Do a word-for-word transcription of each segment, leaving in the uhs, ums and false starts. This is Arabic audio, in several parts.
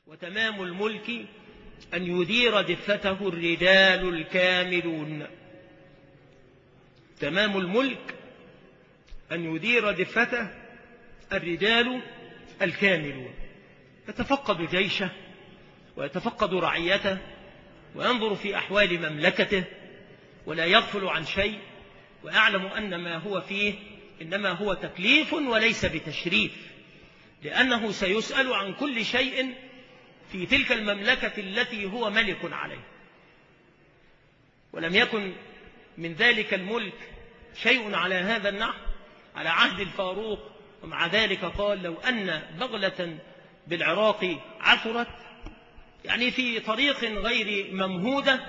وتمام الملك أن يدير دفته الرجال الكاملون. تمام الملك أن يدير دفته الرجال الكاملون، يتفقد جيشه ويتفقد رعيته وينظر في أحوال مملكته ولا يغفل عن شيء، وأعلم أن ما هو فيه إنما هو تكليف وليس بتشريف، لأنه سيسأل عن كل شيء في تلك المملكة التي هو ملك عليه. ولم يكن من ذلك الملك شيء على هذا النحو على عهد الفاروق، ومع ذلك قال: لو أن بغلة بالعراق عثرت، يعني في طريق غير ممهودة،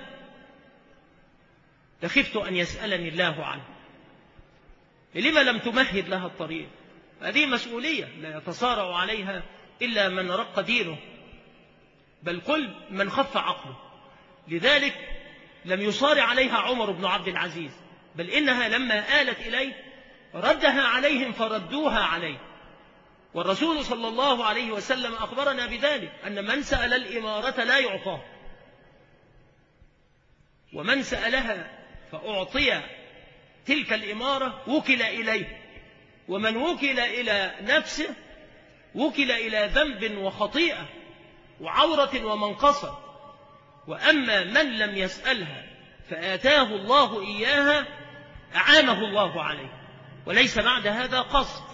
لخفت أن يسألني الله عنه. لما لم تمهد لها الطريق؟ هذه مسؤولية لا يتصارع عليها إلا من رق دينه، بل قل من خف عقله. لذلك لم يصارع عليها عمر بن عبد العزيز، بل إنها لما آلت إليه ردها عليهم فردوها عليه. والرسول صلى الله عليه وسلم أخبرنا بذلك، أن من سأل الإمارة لا يعطاه، ومن سألها فأعطي تلك الإمارة وكل إليه، ومن وكل إلى نفسه وكل إلى ذنب وخطيئة وعورة ومنقصة. وأما من لم يسألها فآتاه الله إياها أعانه الله عليه، وليس بعد هذا قصد.